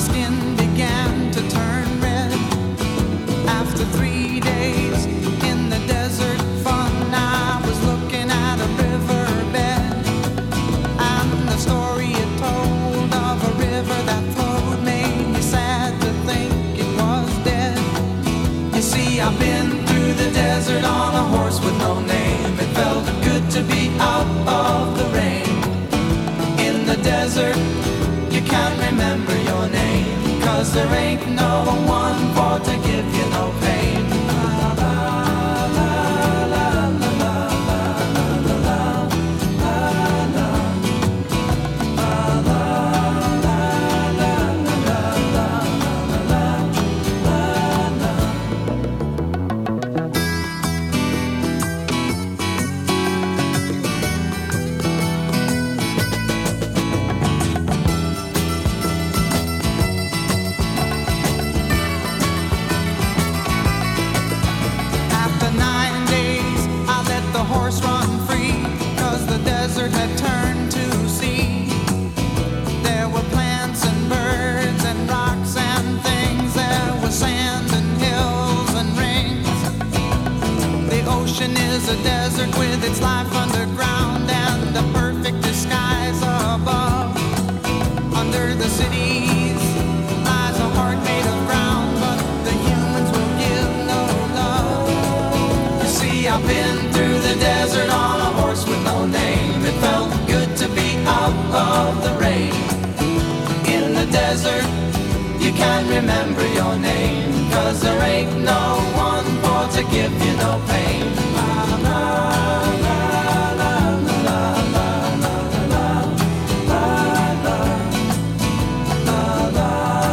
skin began to turn red. After 3 days in the desert fun, I was looking at a riverbed, and the story it told of a river that flowed made me sad to think it was dead. You see, I've been through the desert on a horse with no name. It felt good to be out of the rain. In the desert, you can't remember your name, 'cause there ain't no one for to give you no pain. Had turned to sea. There were plants and birds and rocks and things. There was sand and hills and rings. The ocean is a desert with its life underground and the perfect disguise above. Under the cities lies a heart made of ground, but the humans will give no love. You see, I've been through the desert on a horse with no name. It felt good to be out of the rain. In the desert, you can't remember your name, 'cause there ain't no one for to give you no pain. La, la, la, la, la, la, la, la, la, la, la, la,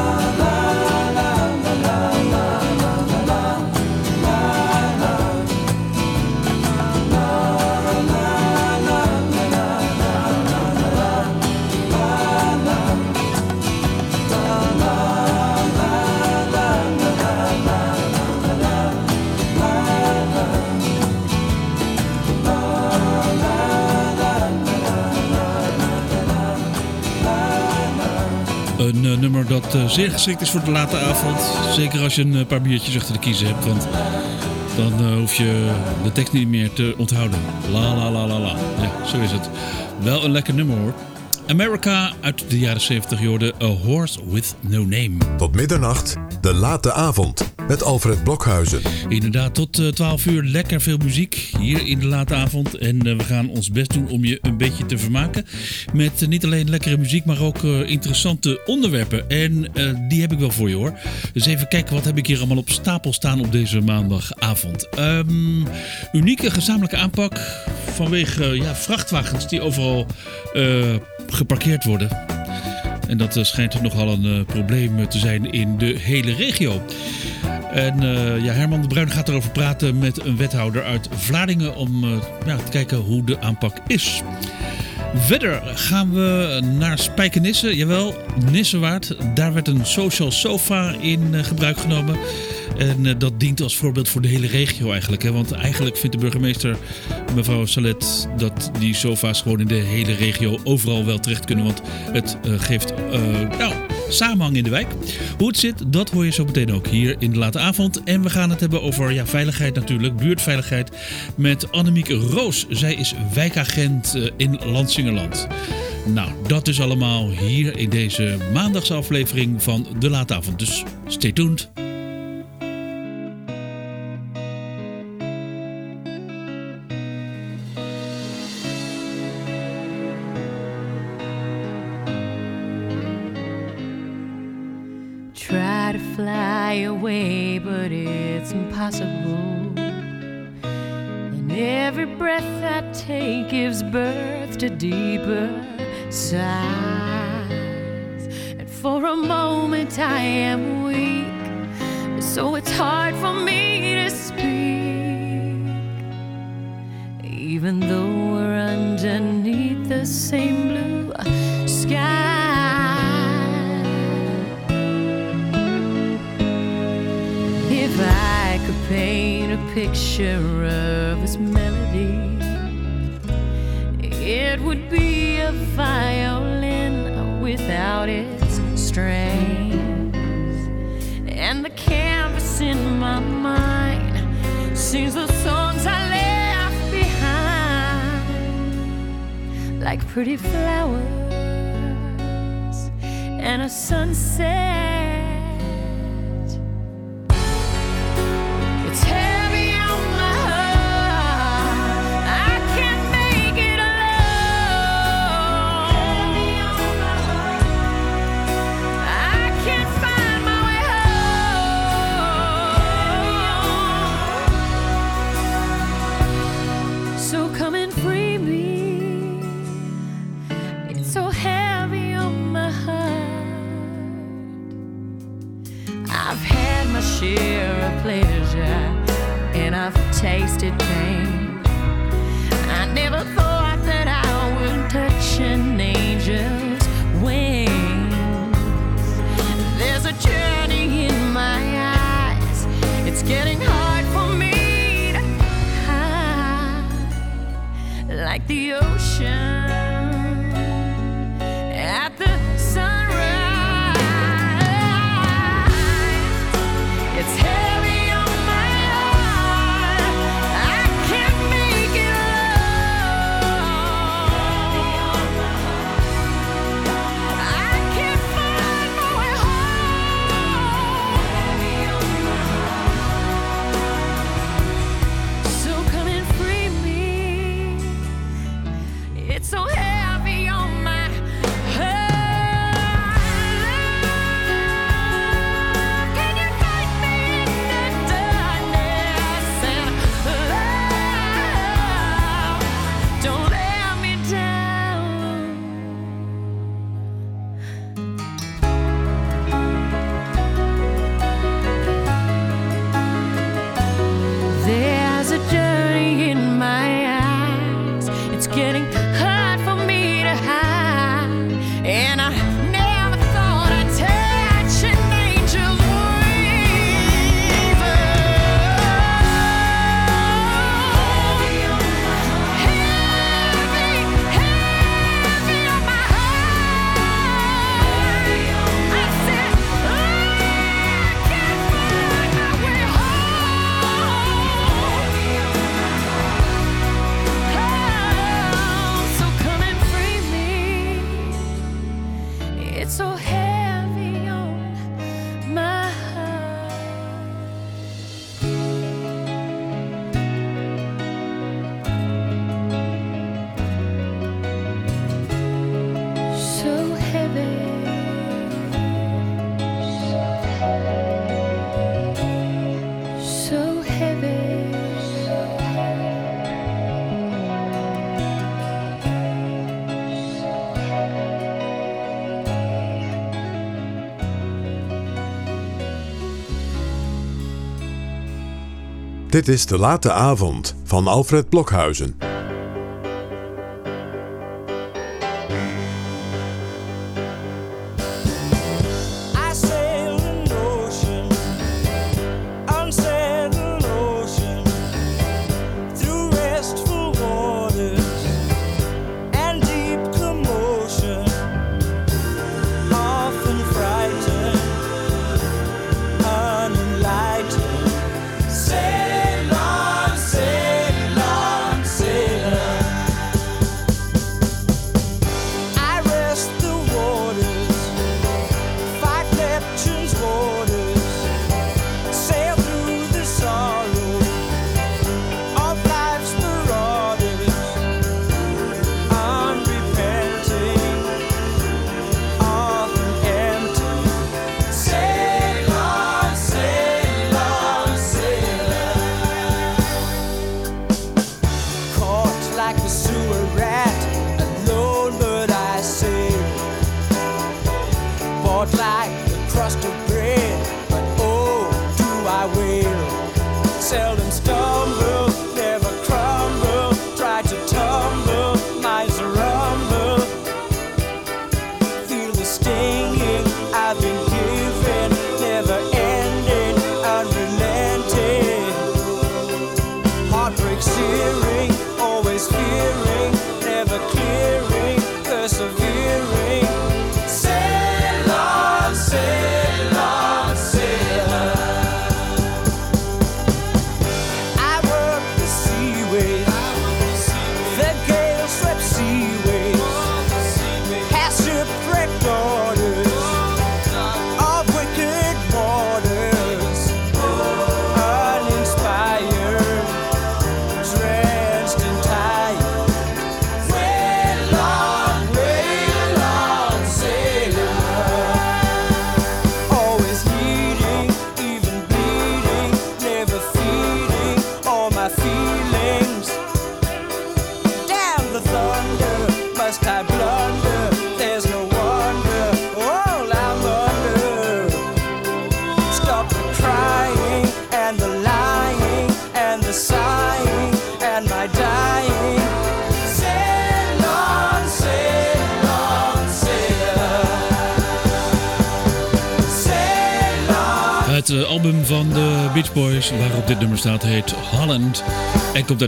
Een nummer dat zeer geschikt is voor de late avond. Zeker als je een paar biertjes achter de kiezen hebt. Want dan hoef je de tekst niet meer te onthouden. La la la la la. Ja, zo is het. Wel een lekker nummer hoor. America uit de jaren 70 hoorde A Horse With No Name. Tot middernacht, de late avond met Alfred Blokhuizen. Inderdaad, tot 12 uur lekker veel muziek hier in de late avond. En we gaan ons best doen om je een beetje te vermaken. Met niet alleen lekkere muziek, maar ook interessante onderwerpen. En die heb ik wel voor je hoor. Dus even kijken, wat heb ik hier allemaal op stapel staan op deze maandagavond. Unieke gezamenlijke aanpak vanwege vrachtwagens die overal geparkeerd worden. En dat schijnt nogal een probleem te zijn in de hele regio. En Herman de Bruin gaat erover praten met een wethouder uit Vlaardingen om te kijken hoe de aanpak is. Verder gaan we naar Spijkenisse, jawel, Nissewaard. Daar werd een social sofa in gebruik genomen. En dat dient als voorbeeld voor de hele regio eigenlijk. Hè? Want eigenlijk vindt de burgemeester, mevrouw Salet, dat die sofa's gewoon in de hele regio overal wel terecht kunnen. Want het geeft samenhang in de wijk. Hoe het zit, dat hoor je zo meteen ook hier in de late avond. En we gaan het hebben over veiligheid natuurlijk, buurtveiligheid. Met Annemiek Roos. Zij is wijkagent in Lansingerland. Nou, dat is allemaal hier in deze maandagsaflevering van de late avond. Dus stay tuned. Try to fly away, but it's impossible. And every breath I take gives birth to deeper sighs. And for a moment I am weak, so it's hard for me to speak. Even though we're underneath the same blue sky. If I could paint a picture of this melody, it would be a violin without its strings. like pretty flowers and a sunset. It's heavy on my heart. I can't make it alone. I can't find my way home. So come and free me. It's so heavy on my heart. I've had my share of pleasure and I've tasted pain. I never thought that I would touch an angel's wings. There's a journey in my eyes. It's getting hard for me to hide, like the ocean at the sunrise. It's heavy on my heart. I can't make it alone. I can't find my way home. So come and free me. It's so heavy on my heart. Can you fight me in the darkness and love? Don't let me down. There's a journey in my eyes. It's getting hard for me to hide, and I never thought I'd touch an angel's wings. Heavy, heavy on my heart. I said, I can't find my way home. So come and free me. It's so heavy on my heart. So heavy. So heavy. Dit is De Late Avond van Alfred Blokhuizen. I sail an ocean, unsettled ocean, through restful waters and deep commotion, often frightened, unenlightened. Sail on, sail on, sail Het album van de Beach Boys, waarop dit nummer staat, heet Holland en komt uit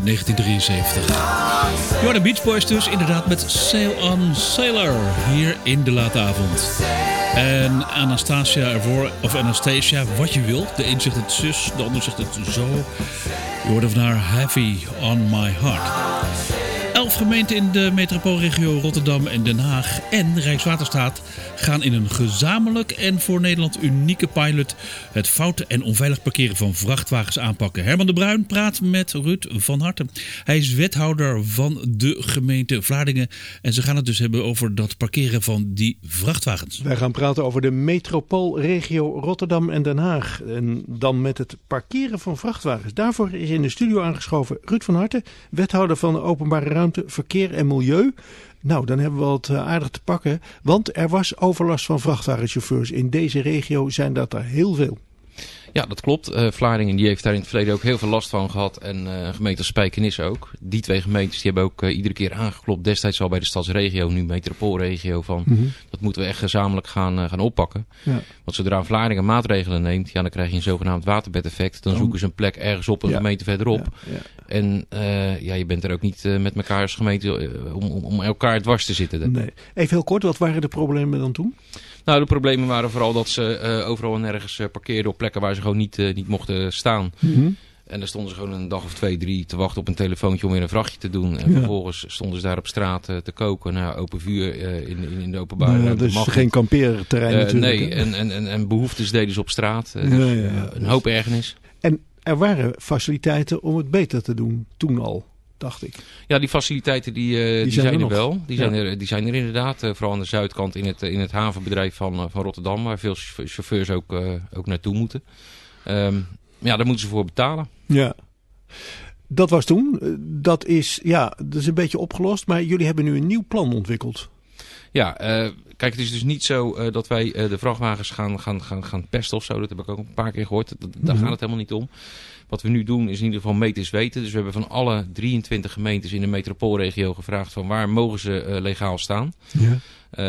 1973. Ja, de Beach Boys dus inderdaad met Sail on Sailor hier in de late avond. En Anastasia ervoor, of Anastasia, wat je wilt. De een zegt het zus, de ander zegt het zo. Je hoorde van haar Heavy on My Heart. 11 gemeenten in de metropoolregio Rotterdam en Den Haag en Rijkswaterstaat gaan in een gezamenlijk en voor Nederland unieke pilot het fout en onveilig parkeren van vrachtwagens aanpakken. Herman de Bruin praat met Ruud van Harten. Hij is wethouder van de gemeente Vlaardingen en ze gaan het dus hebben over dat parkeren van die vrachtwagens. Wij gaan praten over de metropoolregio Rotterdam en Den Haag. En dan met het parkeren van vrachtwagens. Daarvoor is in de studio aangeschoven Ruud van Harten, wethouder van de Openbare Ruimte, Verkeer en Milieu. Nou, dan hebben we wat aardig te pakken. Want er was overlast van vrachtwagenchauffeurs. In deze regio zijn dat er heel veel. Ja, dat klopt. Vlaardingen die heeft daar in het verleden ook heel veel last van gehad. En gemeente Spijkenisse ook. Die twee gemeentes die hebben ook iedere keer aangeklopt. Destijds al bij de stadsregio, nu metropoolregio. Van dat moeten we echt gezamenlijk gaan oppakken. Ja. Want zodra Vlaardingen maatregelen neemt, ja, dan krijg je een zogenaamd waterbedeffect. Dan zoeken ze een plek ergens op een gemeente verderop. Ja. Ja. En je bent er ook niet met elkaar als gemeente om elkaar dwars te zitten. Nee. Even heel kort, wat waren de problemen dan toen? Nou, de problemen waren vooral dat ze overal en nergens parkeerden op plekken waar ze gewoon niet mochten staan. En dan stonden ze gewoon een dag of 2, 3 te wachten op een telefoontje om weer een vrachtje te doen. En vervolgens stonden ze daar op straat te koken. Nou, open vuur in de openbare ruimte. Dus geen kampeerterrein natuurlijk. Nee, en behoeftes deden ze op straat. Een hoop ergernis. En er waren faciliteiten om het beter te doen, toen al, dacht ik. Ja, die faciliteiten die zijn er wel. Die zijn er inderdaad. Vooral aan de zuidkant in het havenbedrijf van Rotterdam. Waar veel chauffeurs ook naartoe moeten. Ja, daar moeten ze voor betalen. Ja, dat was toen. Dat is een beetje opgelost. Maar jullie hebben nu een nieuw plan ontwikkeld. Ja, kijk, het is dus niet zo dat wij de vrachtwagens gaan pesten of zo. Dat heb ik ook een paar keer gehoord. Daar gaat het helemaal niet om. Wat we nu doen is in ieder geval meten is weten. Dus we hebben van alle 23 gemeentes in de metropoolregio gevraagd van waar mogen ze legaal staan. Ja.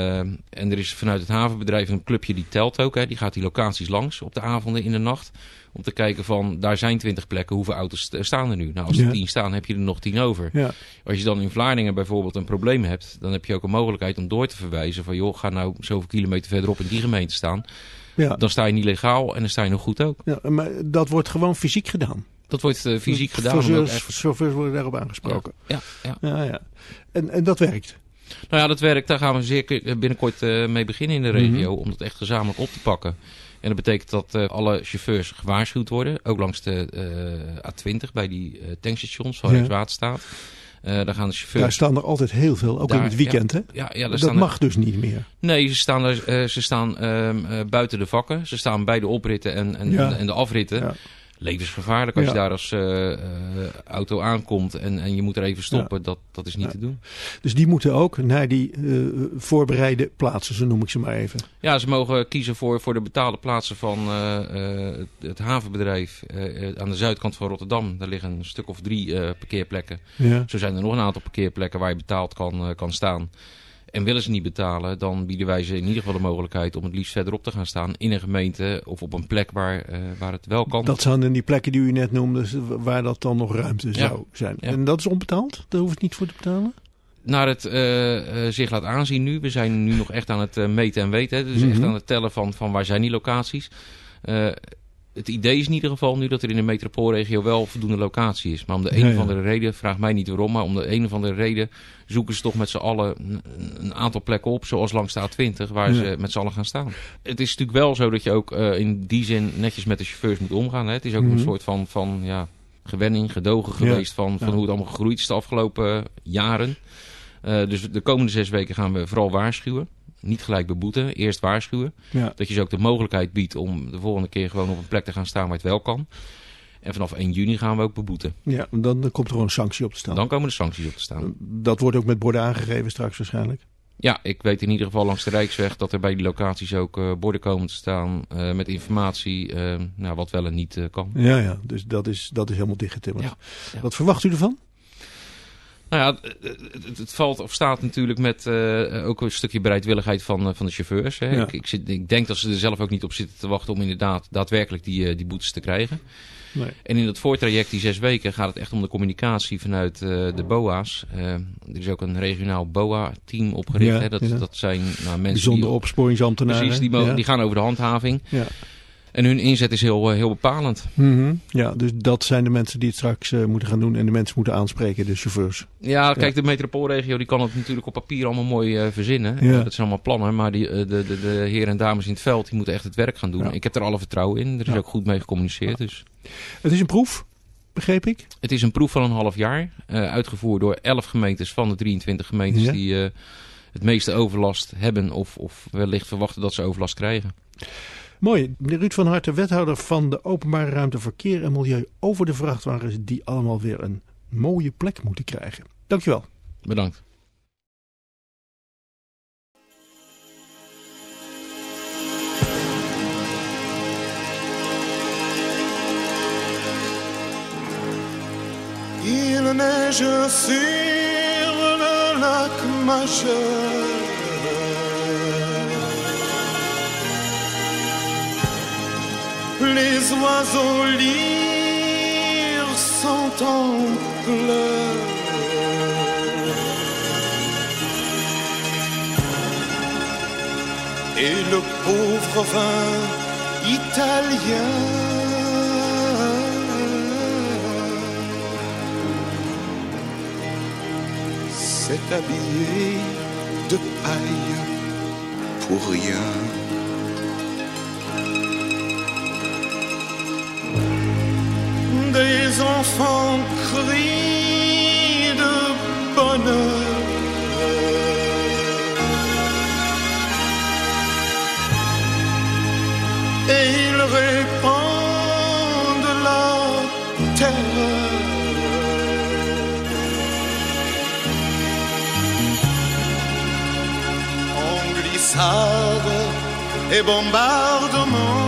En er is vanuit het havenbedrijf een clubje die telt ook. Hè. Die gaat die locaties langs op de avonden in de nacht. Om te kijken van, daar zijn 20 plekken, hoeveel auto's staan er nu? Nou, als er 10 staan, heb je er nog 10 over. Ja. Als je dan in Vlaardingen bijvoorbeeld een probleem hebt, dan heb je ook een mogelijkheid om door te verwijzen van, joh, ga nou zoveel kilometer verderop in die gemeente staan. Ja. Dan sta je niet legaal en dan sta je nog goed ook. Ja, maar dat wordt gewoon fysiek gedaan? Dat wordt fysiek gedaan. Chauffeurs worden daarop aangesproken? Ja. En dat werkt? Nou ja, dat werkt. Daar gaan we zeer binnenkort mee beginnen in de regio. Om dat echt gezamenlijk op te pakken. En dat betekent dat alle chauffeurs gewaarschuwd worden. Ook langs de A20 bij die tankstations van Rijkswaterstaat. Daar gaan de chauffeurs... Daar staan er altijd heel veel, ook in het weekend, hè? Ja, dat mag dus niet meer. Nee, ze staan buiten de vakken. Ze staan bij de opritten en de afritten. Ja. Levensgevaarlijk als je daar als auto aankomt en je moet er even stoppen. Dat is niet te doen. Dus die moeten ook naar die voorbereide plaatsen, zo noem ik ze maar even. Ja, ze mogen kiezen voor de betaalde plaatsen van het havenbedrijf aan de zuidkant van Rotterdam. Daar liggen een stuk of 3 parkeerplekken. Ja. Zo zijn er nog een aantal parkeerplekken waar je betaald kan staan. En willen ze niet betalen, dan bieden wij ze in ieder geval de mogelijkheid om het liefst verderop te gaan staan in een gemeente of op een plek waar het wel kan. Dat zijn dan die plekken die u net noemde, waar dat dan nog ruimte zou zijn. Ja. En dat is onbetaald? Daar hoeft het niet voor te betalen? Naar het zich laat aanzien nu. We zijn nu nog echt aan het meten en weten. Hè. Dus echt aan het tellen van waar zijn die locaties. Het idee is in ieder geval nu dat er in de metropoolregio wel voldoende locatie is. Maar om de een of andere reden, vraag mij niet waarom, maar om de een of andere reden zoeken ze toch met z'n allen een aantal plekken op, zoals langs de A20, waar ze met z'n allen gaan staan. Het is natuurlijk wel zo dat je ook in die zin netjes met de chauffeurs moet omgaan. Hè. Het is ook een soort van gewenning, gedogen geweest van hoe het allemaal gegroeid is de afgelopen jaren. Dus de komende 6 weken gaan we vooral waarschuwen. Niet gelijk beboeten, eerst waarschuwen. Ja. Dat je ze ook de mogelijkheid biedt om de volgende keer gewoon op een plek te gaan staan waar het wel kan. En vanaf 1 juni gaan we ook beboeten. Ja, dan komt er gewoon een sanctie op te staan. Dan komen de sancties op te staan. Dat wordt ook met borden aangegeven straks waarschijnlijk? Ja, ik weet in ieder geval langs de Rijksweg dat er bij die locaties ook borden komen te staan met informatie wat wel en niet kan. Ja, dus dat is helemaal dichtgetimmerd. Ja. Wat verwacht u ervan? Nou ja, het valt of staat natuurlijk met ook een stukje bereidwilligheid van de chauffeurs. Hè. Ja. Ik denk dat ze er zelf ook niet op zitten te wachten om inderdaad daadwerkelijk die boetes te krijgen. Nee. En in dat voortraject, die 6 weken, gaat het echt om de communicatie vanuit de BOA's. Er is ook een regionaal BOA-team opgericht. Ja, Hè. Dat zijn mensen Bijzonder opsporingsambtenaren. Precies, die gaan over de handhaving. Ja. En hun inzet is heel bepalend. Ja, dus dat zijn de mensen die het straks moeten gaan doen en de mensen moeten aanspreken, de chauffeurs. Ja, kijk, de metropoolregio die kan het natuurlijk op papier allemaal mooi verzinnen. Ja. Dat zijn allemaal plannen, maar de heren en dames in het veld die moeten echt het werk gaan doen. Ja. Ik heb er alle vertrouwen in. Er is ook goed mee gecommuniceerd. Dus. Het is een proef, begreep ik? Het is een proef van een half jaar. Uitgevoerd door 11 gemeentes van de 23 gemeentes die het meeste overlast hebben of wellicht verwachten dat ze overlast krijgen. Mooi. Meneer Ruud van Harten, wethouder van de Openbare Ruimte, Verkeer en Milieu over de vrachtwagens die allemaal weer een mooie plek moeten krijgen. Dankjewel. Bedankt. Il neige sur le lac Majeur. Les oiseaux lyres sont en pleurs. Et le pauvre vin italien s'est habillé de paille pour rien. Des enfants crient de bonheur. Et ils répandent la terreur. En glissade et bombardement.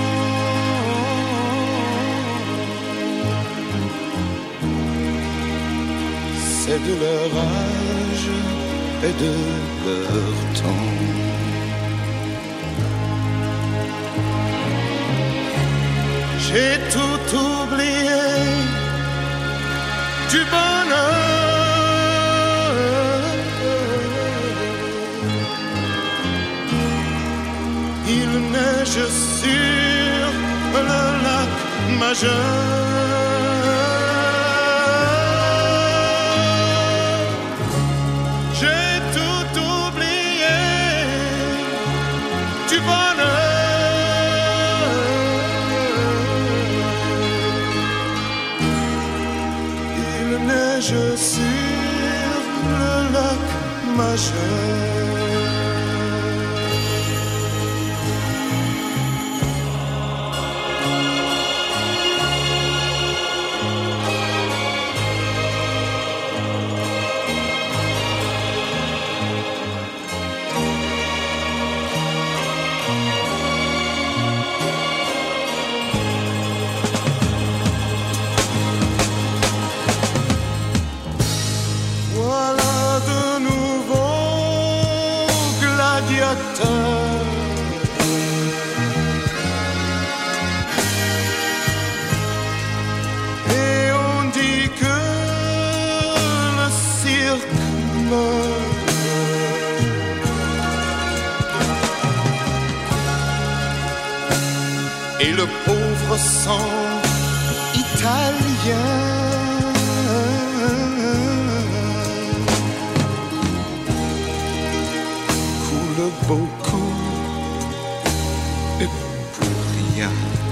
C'est de leur âge et de leur temps. J'ai tout oublié du bonheur. Il neige sur le lac Majeur. Neige sur le lac Majeur. Et on dit que le cirque meurt. Et le pauvre sang italien coule beaucoup et pour rien.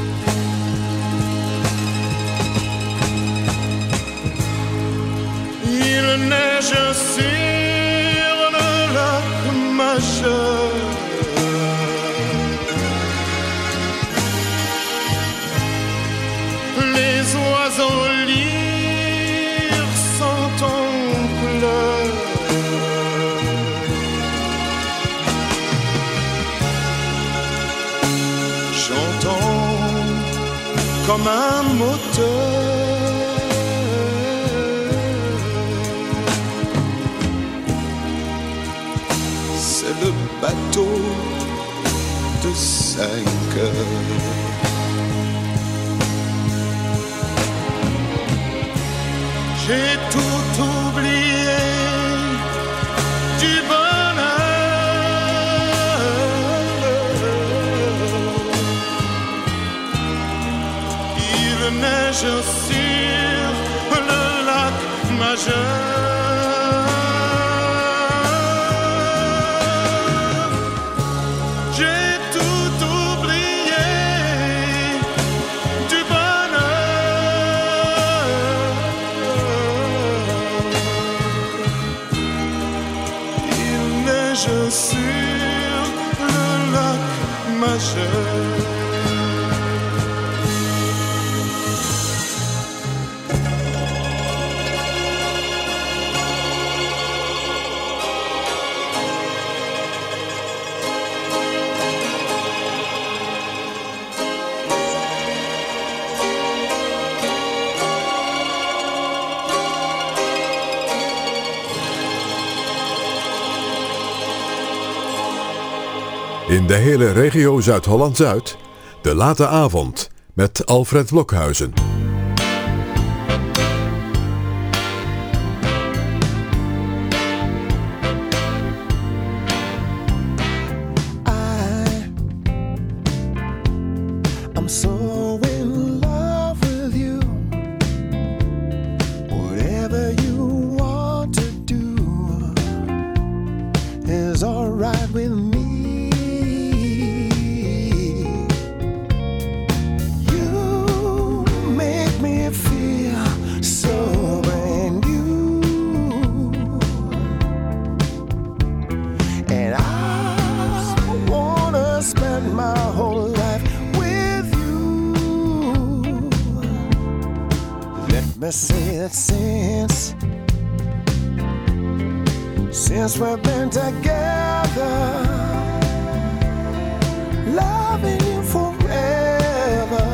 Il neige sur le lac Majeur. Les oiseaux lyres sont en pleurs. J'entends comme un moteur bateau de 5 heures. J'ai tout oublié du bonheur. Il neige sur le lac Majeur. J'ai tout oublié du bonheur. Il neige sur le lac Majeur. In de hele regio Zuid-Holland-Zuid, de late avond met Alfred Blokhuizen. I'm so in love with you. Whatever you want to do is alright with me. Let me say that since we've been together, loving you forever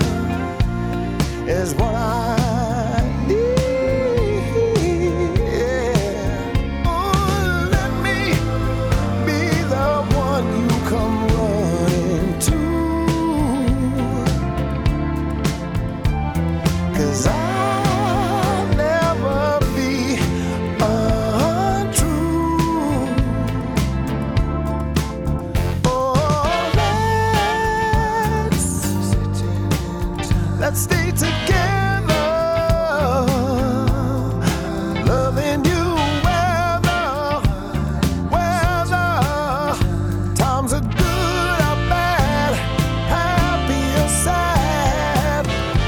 is what I need. Yeah. Oh, let me be the one you come running to, 'cause I'll never be untrue. Oh, let's stay together, loving you whether times are good or bad, happy or sad.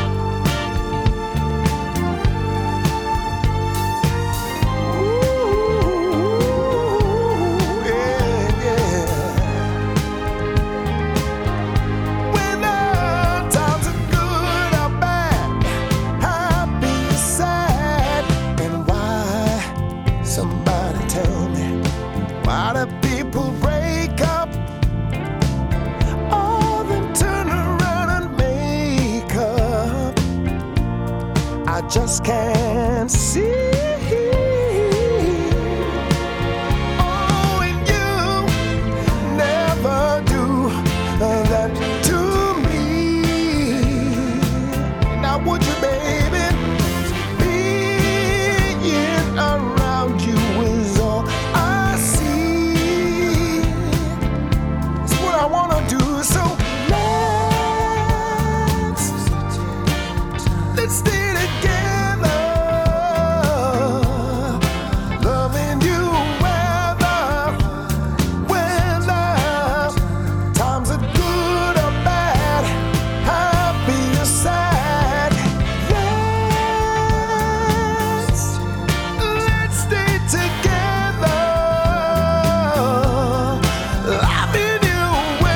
Just can't see. Oh, and you never do that to me. Now would you, baby? Being around you is all I see. It's what I wanna do, so let's stay together, loving you whether times are good or bad, happy or sad. Let's stay together, loving you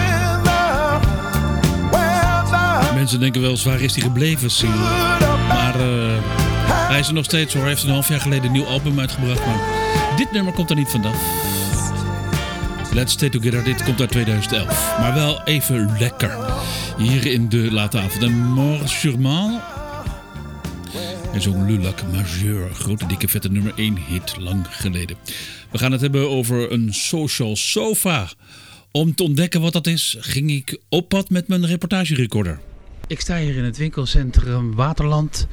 whether. Mensen denken wel eens, waar is die gebleven, single? Maar hij is er nog steeds hoor. Hij heeft een half jaar geleden een nieuw album uitgebracht. Maar dit nummer komt er niet vanaf. Let's Stay Together, dit komt uit 2011. Maar wel even lekker. Hier in de late avond. En Mort Sûrement. En zong Le Lac Majeur, grote dikke vette nummer 1 hit lang geleden. We gaan het hebben over een social sofa. Om te ontdekken wat dat is, ging ik op pad met mijn reportagerecorder. Ik sta hier in het winkelcentrum Waterland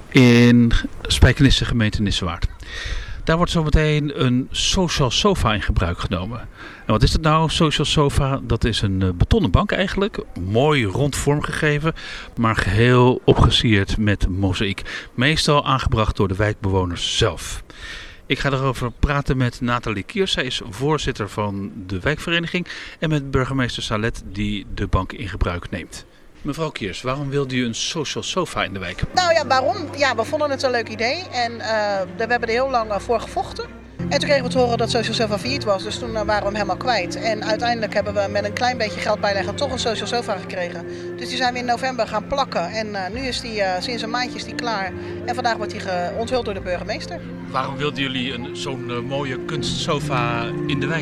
in Spijkenisse, gemeente Nissewaard. Daar wordt zometeen een social sofa in gebruik genomen. En wat is dat nou, social sofa? Dat is een betonnen bank eigenlijk. Mooi rond vormgegeven, maar geheel opgesierd met mozaïek. Meestal aangebracht door de wijkbewoners zelf. Ik ga erover praten met Nathalie Kiers. Zij is voorzitter van de wijkvereniging. En met burgemeester Salet die de bank in gebruik neemt. Mevrouw Kiers, waarom wilde u een social sofa in de wijk? Nou ja, waarom? Ja, we vonden het een leuk idee en we hebben er heel lang voor gevochten. En toen kregen we te horen dat Social Sofa failliet was, dus toen waren we hem helemaal kwijt. En uiteindelijk hebben we met een klein beetje geld bijleggen toch een Social Sofa gekregen. Dus die zijn we in november gaan plakken en nu is die sinds een maandje is die klaar. En vandaag wordt die onthuld door de burgemeester. Waarom wilden jullie zo'n mooie kunstsofa in de wijk?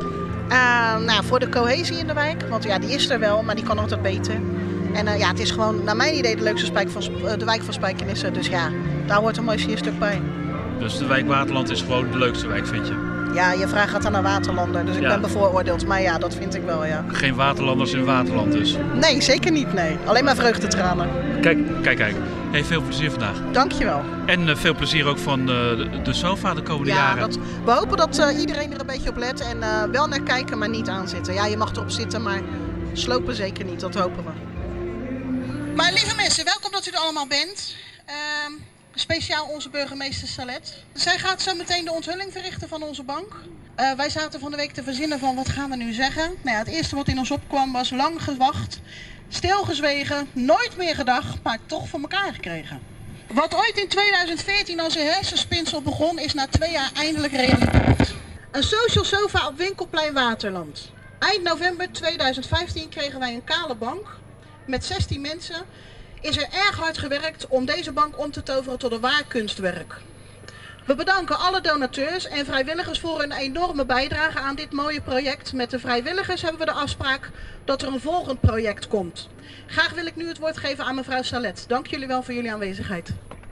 Nou, voor de cohesie in de wijk, want ja, die is er wel, maar die kan altijd beter. En ja, het is gewoon naar mijn idee de leukste de wijk van Spijkenisse. Dus ja, daar hoort een mooi sierstuk bij. Dus de wijk Waterland is gewoon de leukste wijk, vind je? Ja, je vraag gaat dan naar Waterlander, dus ik ben bevooroordeeld. Maar ja, dat vind ik wel, ja. Geen Waterlanders in Waterland dus? Nee, zeker niet, nee. Alleen maar vreugdetranen. Kijk. Hey, veel plezier vandaag. Dankjewel. En veel plezier ook van de sofa de komende jaren. We hopen dat iedereen er een beetje op let en wel naar kijken, maar niet aanzitten. Ja, je mag erop zitten, maar slopen zeker niet, dat hopen we. Maar lieve mensen, welkom dat u er allemaal bent. Speciaal onze burgemeester Salet. Zij gaat zo meteen de onthulling verrichten van onze bank. Wij zaten van de week te verzinnen van wat gaan we nu zeggen. Nou ja, het eerste wat in ons opkwam was lang gewacht, stilgezwegen, nooit meer gedacht, maar toch voor elkaar gekregen. Wat ooit in 2014 als een hersenspinsel begon, is na 2 jaar eindelijk realiteit. Een social sofa op Winkelplein Waterland. Eind november 2015 kregen wij een kale bank met 16 mensen. Is er erg hard gewerkt om deze bank om te toveren tot een waar kunstwerk. We bedanken alle donateurs en vrijwilligers voor hun enorme bijdrage aan dit mooie project. Met de vrijwilligers hebben we de afspraak dat er een volgend project komt. Graag wil ik nu het woord geven aan mevrouw Salet. Dank jullie wel voor jullie aanwezigheid.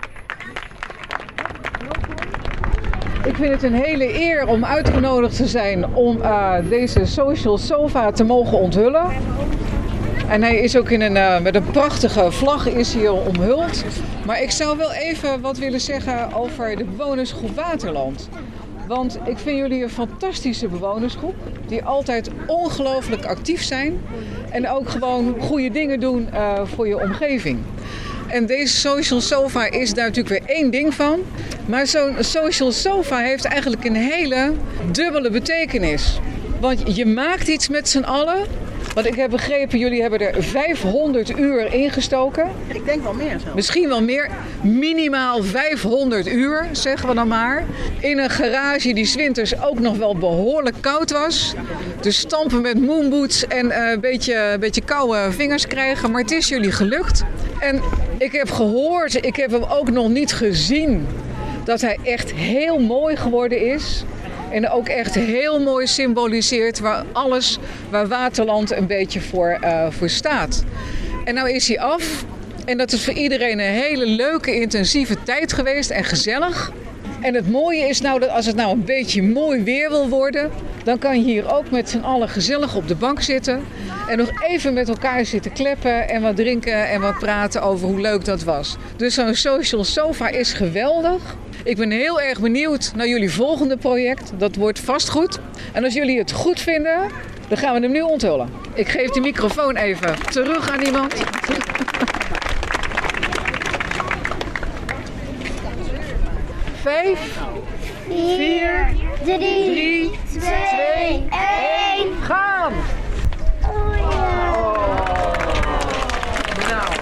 Ik vind het een hele eer om uitgenodigd te zijn om deze social sofa te mogen onthullen. En hij is ook met een prachtige vlag is hier omhuld. Maar ik zou wel even wat willen zeggen over de bewonersgroep Waterland. Want ik vind jullie een fantastische bewonersgroep. Die altijd ongelooflijk actief zijn. En ook gewoon goede dingen doen voor je omgeving. En deze social sofa is daar natuurlijk weer één ding van. Maar zo'n social sofa heeft eigenlijk een hele dubbele betekenis. Want je maakt iets met z'n allen. Want ik heb begrepen, jullie hebben er 500 uur ingestoken. Ik denk wel meer zo. Misschien wel meer. Minimaal 500 uur, zeggen we dan maar. In een garage die 's winters ook nog wel behoorlijk koud was. Dus stampen met moonboots en een beetje koude vingers krijgen. Maar het is jullie gelukt. En ik heb gehoord, ik heb hem ook nog niet gezien, dat hij echt heel mooi geworden is. En ook echt heel mooi symboliseert waar Waterland een beetje voor staat. En nou is hij af. En dat is voor iedereen een hele leuke, intensieve tijd geweest en gezellig. En het mooie is nou dat als het nou een beetje mooi weer wil worden, dan kan je hier ook met z'n allen gezellig op de bank zitten. En nog even met elkaar zitten kleppen en wat drinken en wat praten over hoe leuk dat was. Dus zo'n social sofa is geweldig. Ik ben heel erg benieuwd naar jullie volgende project. Dat wordt vast goed. En als jullie het goed vinden, dan gaan we hem nu onthullen. Ik geef de microfoon even terug aan iemand. 5, 4, 3, 2, 1, gaan! Nou.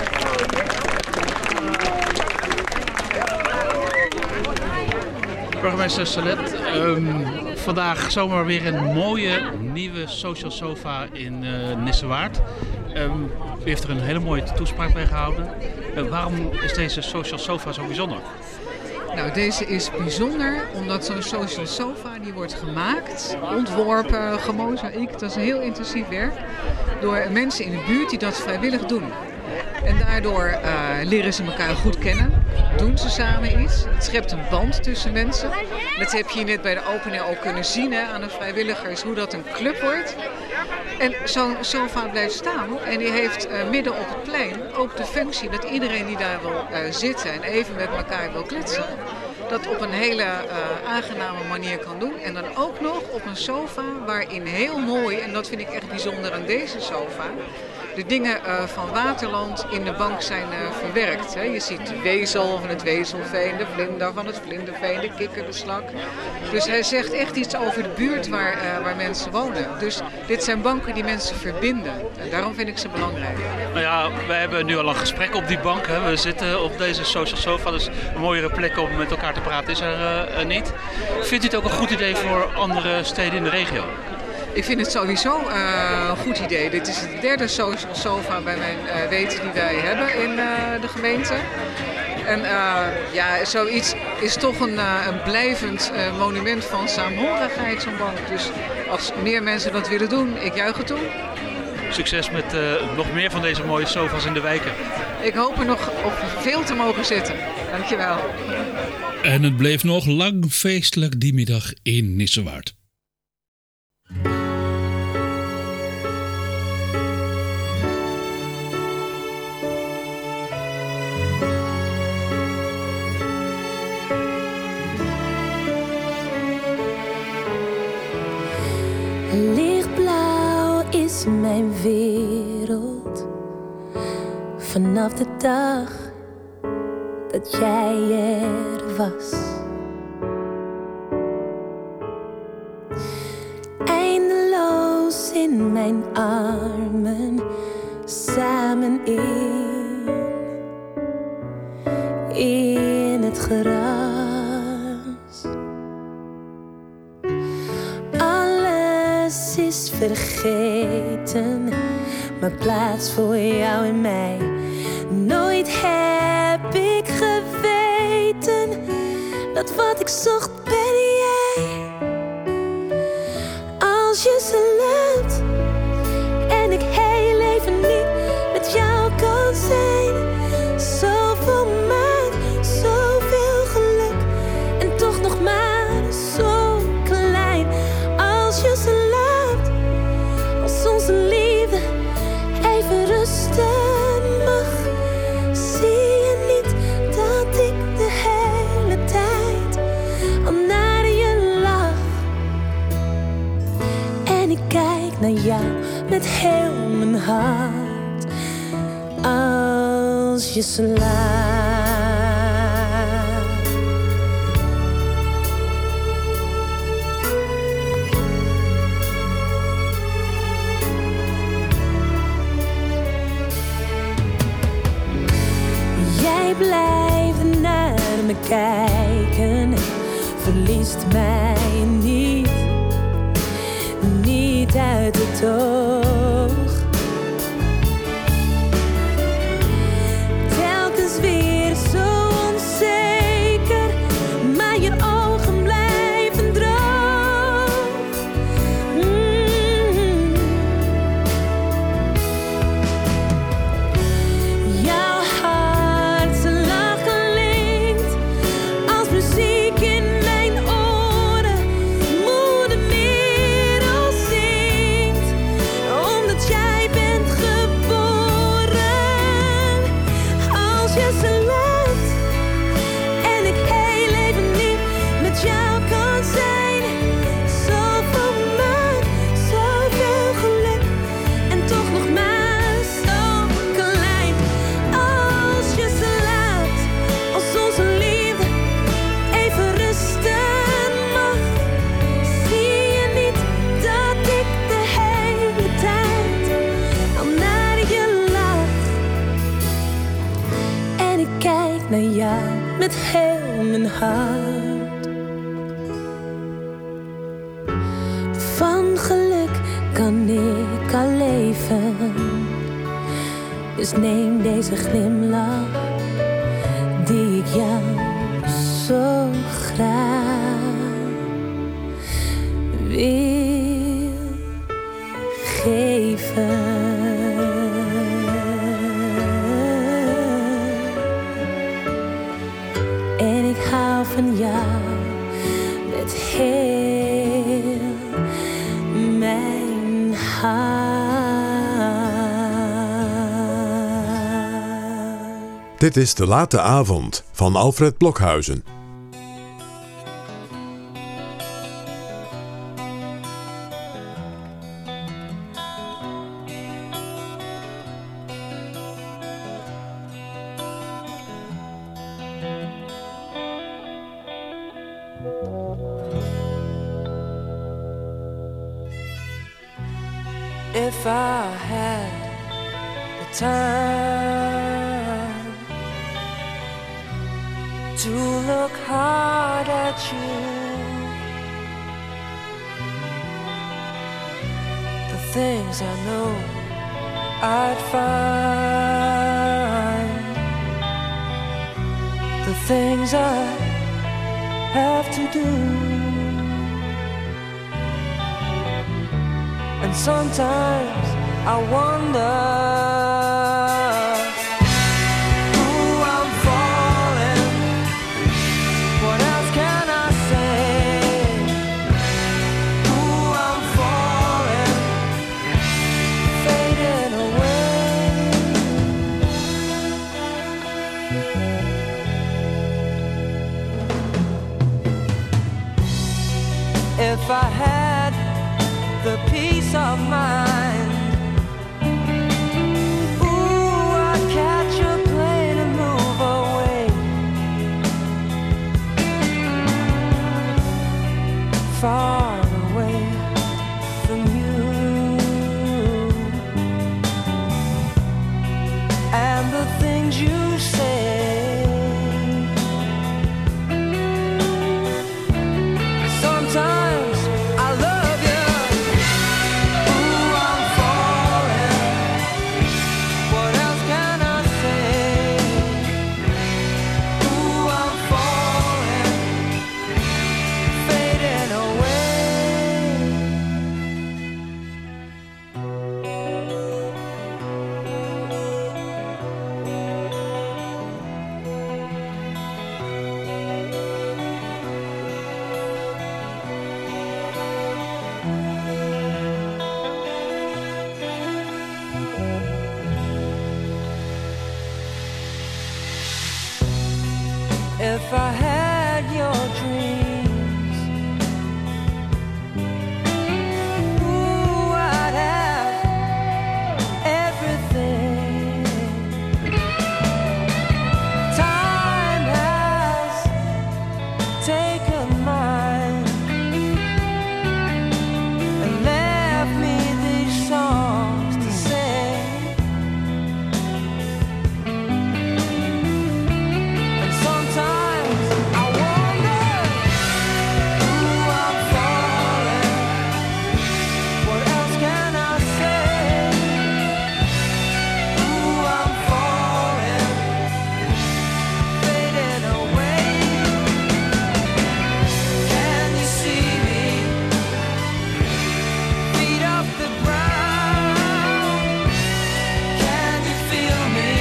Burgemeester Salet, vandaag zomaar weer een mooie nieuwe social sofa in Nissewaard. U heeft er een hele mooie toespraak bij gehouden. Waarom is deze social sofa zo bijzonder? Nou, deze is bijzonder omdat zo'n social sofa die wordt gemaakt, ontworpen, gemozaïekt. Dat is een heel intensief werk door mensen in de buurt die dat vrijwillig doen. En daardoor leren ze elkaar goed kennen. Doen ze samen iets. Het schept een band tussen mensen. Dat heb je net bij de opening ook kunnen zien aan de vrijwilligers, hoe dat een club wordt. En zo'n sofa blijft staan en die heeft midden op het plein ook de functie dat iedereen die daar wil zitten en even met elkaar wil kletsen, dat op een hele aangename manier kan doen. En dan ook nog op een sofa waarin heel mooi, en dat vind ik echt bijzonder aan deze sofa, de dingen van Waterland in de bank zijn verwerkt. Hè. Je ziet de wezel van het wezelveen, de vlinder van het vlinderveen, de kikker, de slak. Dus hij zegt echt iets over de buurt waar mensen wonen. Dus dit zijn banken die mensen verbinden. En daarom vind ik ze belangrijk. Nou ja, we hebben nu al een gesprek op die bank. Hè. We zitten op deze social sofa, dus een mooiere plek om met elkaar te praten is er niet. Vindt u het ook een goed idee voor andere steden in de regio? Ik vind het sowieso een goed idee. Dit is de derde social sofa bij mijn weten die wij hebben in de gemeente. En zoiets is toch een blijvend monument van saamhorigheid, zo'n bank. Dus als meer mensen dat willen doen, ik juich het toe. Succes met nog meer van deze mooie sofa's in de wijken. Ik hoop er nog op veel te mogen zitten. Dankjewel. En het bleef nog lang feestelijk die middag in Nissewaard. Lichtblauw is mijn wereld vanaf de dag dat jij er was. Eindeloos in mijn armen, samen in het gras. Alles is vergeten, maar plaats voor jou en mij. Nooit heb ik geweten dat wat ik zocht ben jij. Als je ze loopt en ik heel even niet met jou kan zijn. Zoveel maakt, zoveel geluk en toch nog maar zo klein. Als je ze loopt, als onze liefde even rusten mag. Zie je niet dat ik de hele tijd al naar je lach. En ik kijk naar jou met heel mijn hart. Als je slaapt. Jij blijft naar me kijken, verliest mij niet uit het oog. Telkens weer zo onzeker, maar je ogen blijven droog. Jouw hart, zijn lach klinkt als muziek in mijn oren. Moeder merel zingt, omdat jij bent geboren. Als je ze loopt en ik heel even niet met jou kan zijn. Zoveel maakt, zoveel geluk en toch nog maar zo klein. Als je ze laat, als onze liefde even rusten mag. Zie je niet dat ik de hele tijd al naar je lach. En ik kijk naar jou met heel mijn hart. Van geluk kan ik al leven, dus neem deze glimlach die ik jou zo graag wil geven. met heel mijn hart. Dit is De Late Avond van Alfred Blokhuizen. If I had the time to look hard at you, the things I know I'd find, the things I have to do. And sometimes I wonder who I'm falling. What else can I say? Who I'm falling, fading away. If I had the peace of mind, ooh, I'd catch a plane and move away, far away from you and the things you say. Sometimes I love you. If I had your dreams, ooh, I'd have everything. Time has taken mine and left me these songs to sing. And sometimes I wonder who I'm falling. What else can I say? Who I'm falling, fading away. Can you see me? Feet off the ground. Can you feel me?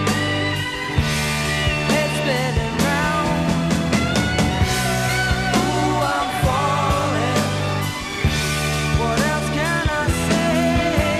Head spinning round. Ooh, I'm falling. What else can I say?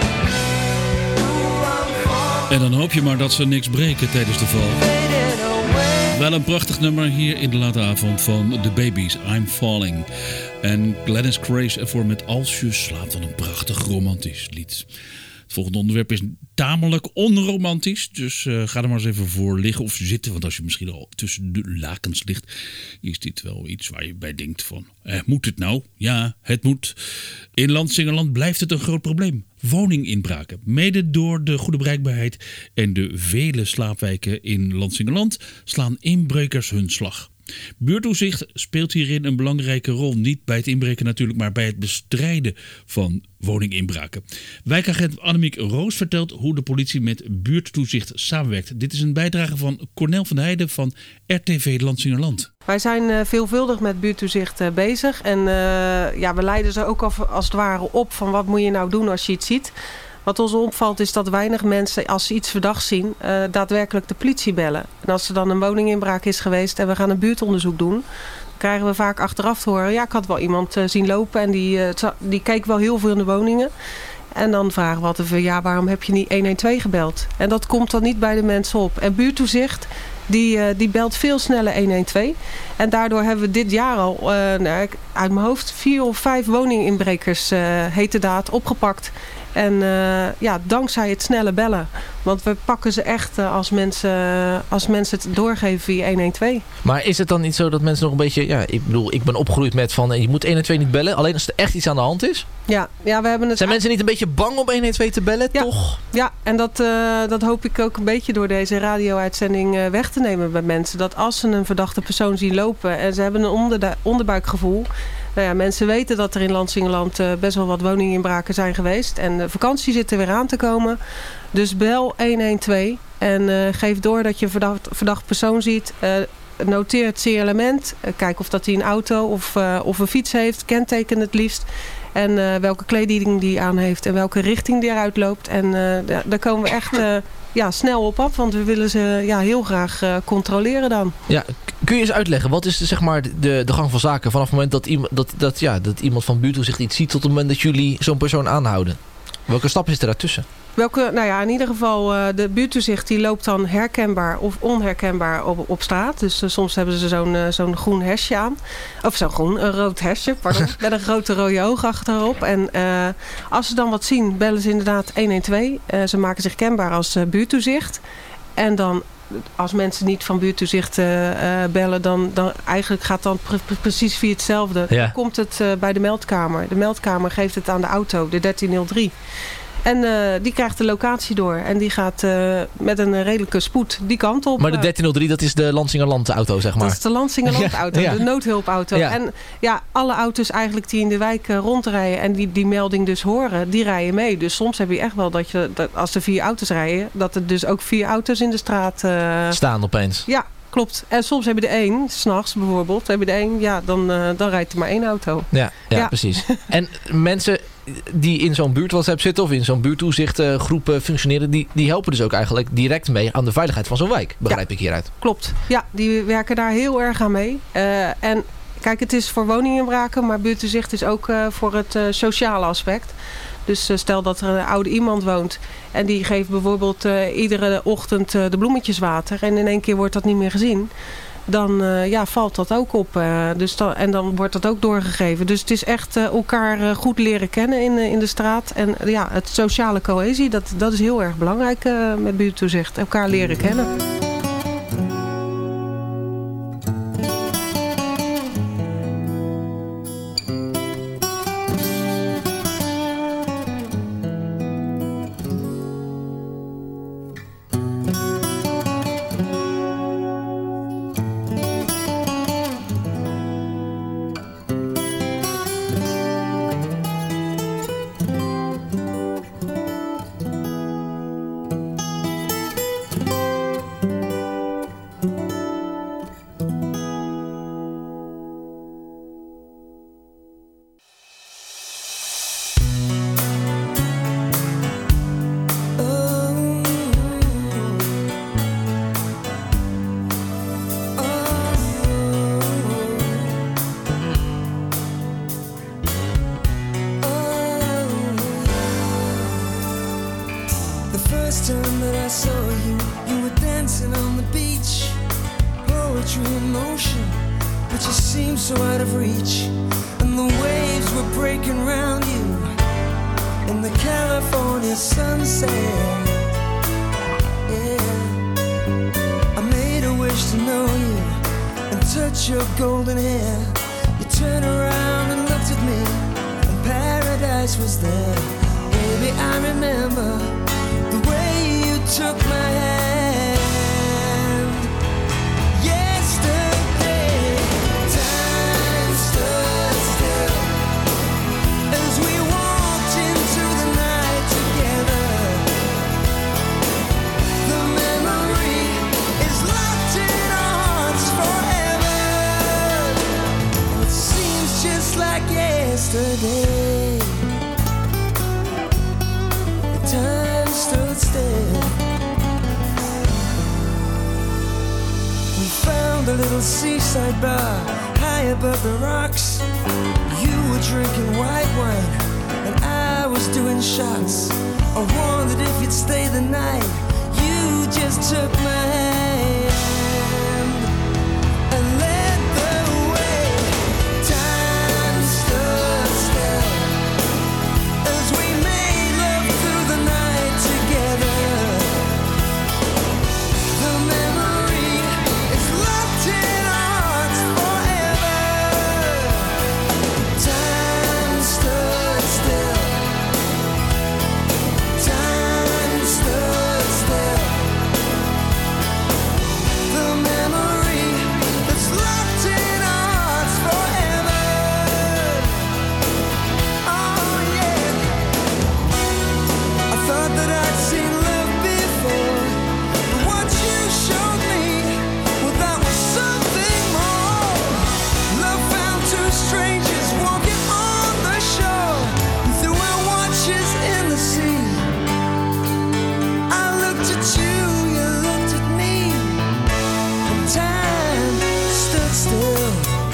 Ooh, I'm falling, En dan hoop je maar dat ze niks breken tijdens de val. fading away. Wel een prachtig nummer hier in de late avond van The Babies, I'm Falling. En Gladys Grace ervoor met Als je slaapt, van een prachtig romantisch lied. Het volgende onderwerp is tamelijk onromantisch. Dus ga er maar eens even voor liggen of zitten. Want als je misschien al tussen de lakens ligt, is dit wel iets waar je bij denkt van, moet het nou? Ja, het moet. In Lansingerland blijft het een groot probleem. Woninginbraken. Mede door de goede bereikbaarheid en de vele slaapwijken in Lansingerland slaan inbrekers hun slag. Buurttoezicht speelt hierin een belangrijke rol. Niet bij het inbreken natuurlijk, maar bij het bestrijden van woninginbraken. Wijkagent Annemiek Roos vertelt hoe de politie met buurttoezicht samenwerkt. Dit is een bijdrage van Cornel van der Heijden van RTV Lansingerland. Wij zijn veelvuldig met buurttoezicht bezig. En we leiden ze ook als het ware op van wat moet je nou doen als je iets ziet. Wat ons opvalt is dat weinig mensen, als ze iets verdachts zien, daadwerkelijk de politie bellen. En als er dan een woninginbraak is geweest en we gaan een buurtonderzoek doen, krijgen we vaak achteraf te horen. Ja, ik had wel iemand zien lopen en die keek wel heel veel in de woningen. En dan vragen we altijd van, ja, waarom heb je niet 112 gebeld? En dat komt dan niet bij de mensen op. En buurttoezicht, die belt veel sneller 112. En daardoor hebben we dit jaar al, uit mijn hoofd, 4 of 5 woninginbrekers, heterdaad, opgepakt. En dankzij het snelle bellen. Want we pakken ze echt als mensen het doorgeven via 112. Maar is het dan niet zo dat mensen nog een beetje... Ja, ik bedoel, ik ben opgegroeid met van... Je moet 112 niet bellen, alleen als er echt iets aan de hand is. Ja, we hebben het... Zijn mensen niet een beetje bang om 112 te bellen, toch? Ja, en dat hoop ik ook een beetje door deze radio-uitzending weg te nemen bij mensen. Dat als ze een verdachte persoon zien lopen en ze hebben een onderbuikgevoel... Nou ja, mensen weten dat er in Lansingerland best wel wat woninginbraken zijn geweest. En de vakantie zit er weer aan te komen. Dus bel 112 en geef door dat je een verdacht persoon ziet. Noteer het signalement. Kijk of dat hij een auto of een fiets heeft. Kenteken het liefst. En welke kleding die aan heeft en welke richting die eruit loopt. En daar komen we echt snel op af. Want we willen ze heel graag controleren dan. Ja, kun je eens uitleggen, wat is zeg maar de gang van zaken vanaf het moment dat iemand van buurttoezicht iets ziet tot het moment dat jullie zo'n persoon aanhouden? Welke stappen zitten daartussen? In ieder geval de buurttoezicht die loopt dan herkenbaar of onherkenbaar op straat. Dus soms hebben ze zo'n groen hesje aan. Of een rood hesje, pardon. Met een grote rode oog achterop. En als ze dan wat zien, bellen ze inderdaad 112. Ze maken zich kenbaar als buurttoezicht. En dan, als mensen niet van buurttoezicht bellen, dan eigenlijk gaat dan precies via hetzelfde. Ja. Dan komt het bij de meldkamer. De meldkamer geeft het aan de auto, de 1303. En die krijgt de locatie door. En die gaat met een redelijke spoed die kant op. Maar de 1303, dat is de Lansingerland auto, zeg maar. Dat is de Lansingerland auto, de noodhulpauto. Ja. En alle auto's eigenlijk die in de wijk rondrijden en die melding dus horen, die rijden mee. Dus soms heb je echt wel dat als er 4 auto's rijden, dat er dus ook 4 auto's in de straat staan opeens. Ja, klopt. En soms heb je er 1, 's nachts bijvoorbeeld, dan rijdt er maar 1 auto. Ja, precies. En mensen die in zo'n buurt-WhatsApp zitten of in zo'n buurttoezichtgroep functioneren, die helpen dus ook eigenlijk direct mee aan de veiligheid van zo'n wijk, begrijp ik hieruit. Klopt. Ja, die werken daar heel erg aan mee. En kijk, het is voor woninginbraken, maar buurttoezicht is ook voor het sociale aspect. Dus stel dat er een oude iemand woont en die geeft bijvoorbeeld iedere ochtend de bloemetjes water en in één keer wordt dat niet meer gezien. Dan valt dat ook op. En dan wordt dat ook doorgegeven. Dus het is echt elkaar goed leren kennen in de straat. En het sociale cohesie, dat is heel erg belangrijk met buurttoezicht. Elkaar leren kennen. seaside bar high above the rocks. You were drinking white wine, and I was doing shots. I wondered if you'd stay the night. You just took my hand and led the way. Time stood still as we made love through the night together. The memory is locked in our hearts forever. Time stood still. Time stood still. The memory that's locked in our hearts forever. Oh yeah. I thought that I'd seen love before, but what you showed me, well, that was something more. Love found two strangers walking on the shore. We threw our watches in the sea. I looked at you, you looked at me, and time stood still.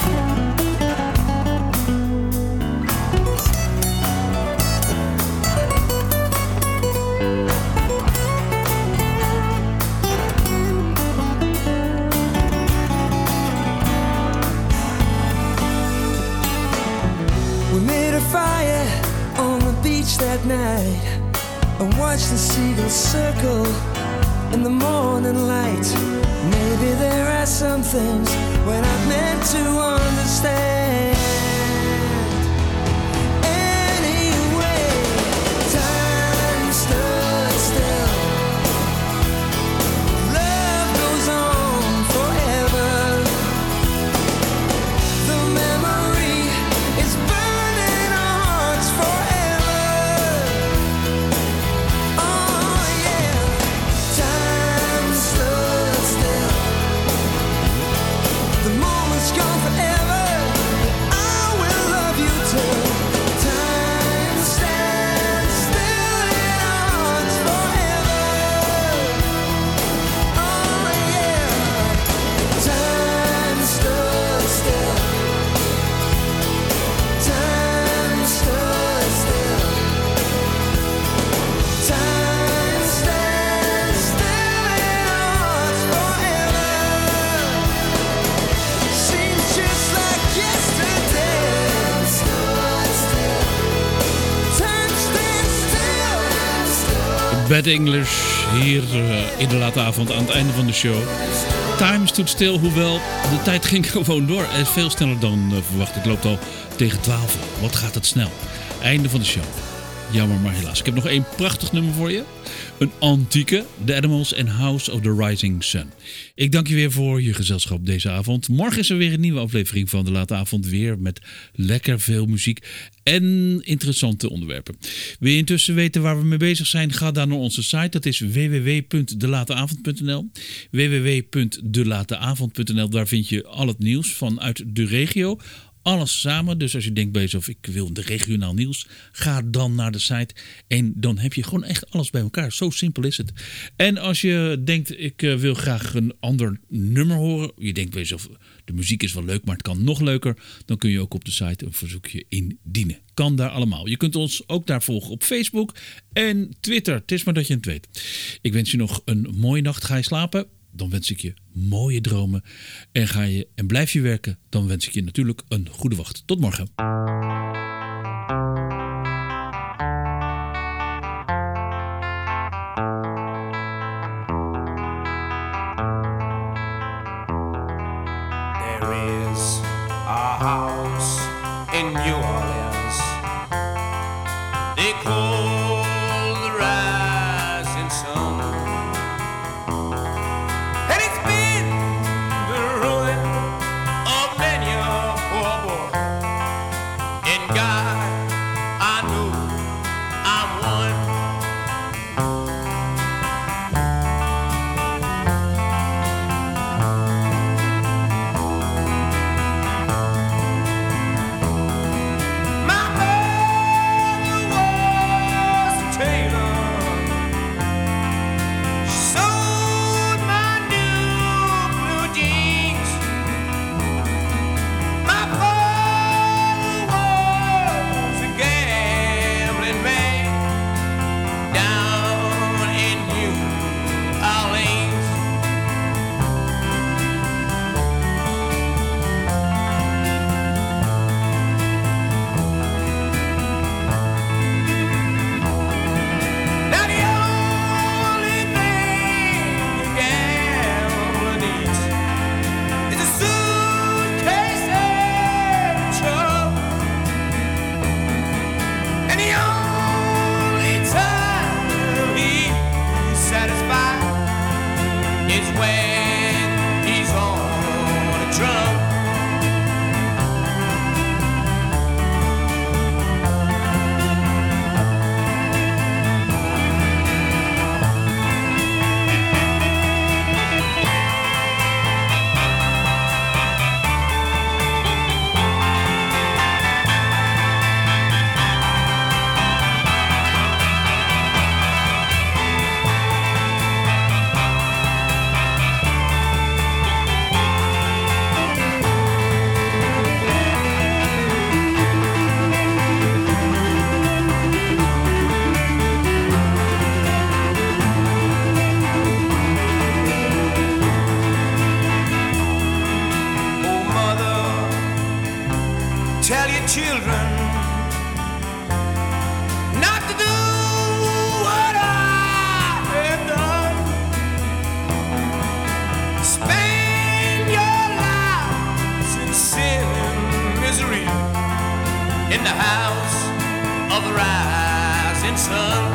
We made a fire on the beach that night and watched the seagulls circle in the morning light. Maybe there are some things we're not meant to understand. Anyway, time stood still. Love goes on forever. The memory is burning our hearts forever. Oh yeah, time stood still. The moment's gone forever. I will love you till time stands still in our hearts forever. Oh yeah, time stood still. Time stood still. Time stands still in our hearts forever. Seems just like yesterday. Time stood still. Time stands still. Bad English hier in de late avond aan het einde van de show. Time stood still, hoewel de tijd ging gewoon door. En veel sneller dan verwacht. Ik loop al tegen 12. Wat gaat het snel. Einde van de show. Jammer, maar helaas. Ik heb nog één prachtig nummer voor je. Een antieke. The Animals and House of the Rising Sun. Ik dank je weer voor je gezelschap deze avond. Morgen is er weer een nieuwe aflevering van de late avond. Weer met lekker veel muziek en interessante onderwerpen. Wil je intussen weten waar we mee bezig zijn? Ga dan naar onze site. Dat is www.delateavond.nl www.delateavond.nl. Daar vind je al het nieuws vanuit de regio. Alles samen, dus als je denkt bij jezelf, ik wil de regionaal nieuws, ga dan naar de site en dan heb je gewoon echt alles bij elkaar. Zo simpel is het. En als je denkt, ik wil graag een ander nummer horen, je denkt bij jezelf, de muziek is wel leuk, maar het kan nog leuker, dan kun je ook op de site een verzoekje indienen. Kan daar allemaal. Je kunt ons ook daar volgen op Facebook en Twitter. Het is maar dat je het weet. Ik wens je nog een mooie nacht. Ga je slapen? Dan wens ik je mooie dromen. En blijf je werken, dan wens ik je natuurlijk een goede wacht. Tot morgen. There is a house in New Orleans they call the Rising Sun. And it's been the ruin of many a poor boy. In God, I know I'm one. when he's on a drum. Tell your children not to do what I have done. Spend your lives in sin and misery in the house of the rising sun.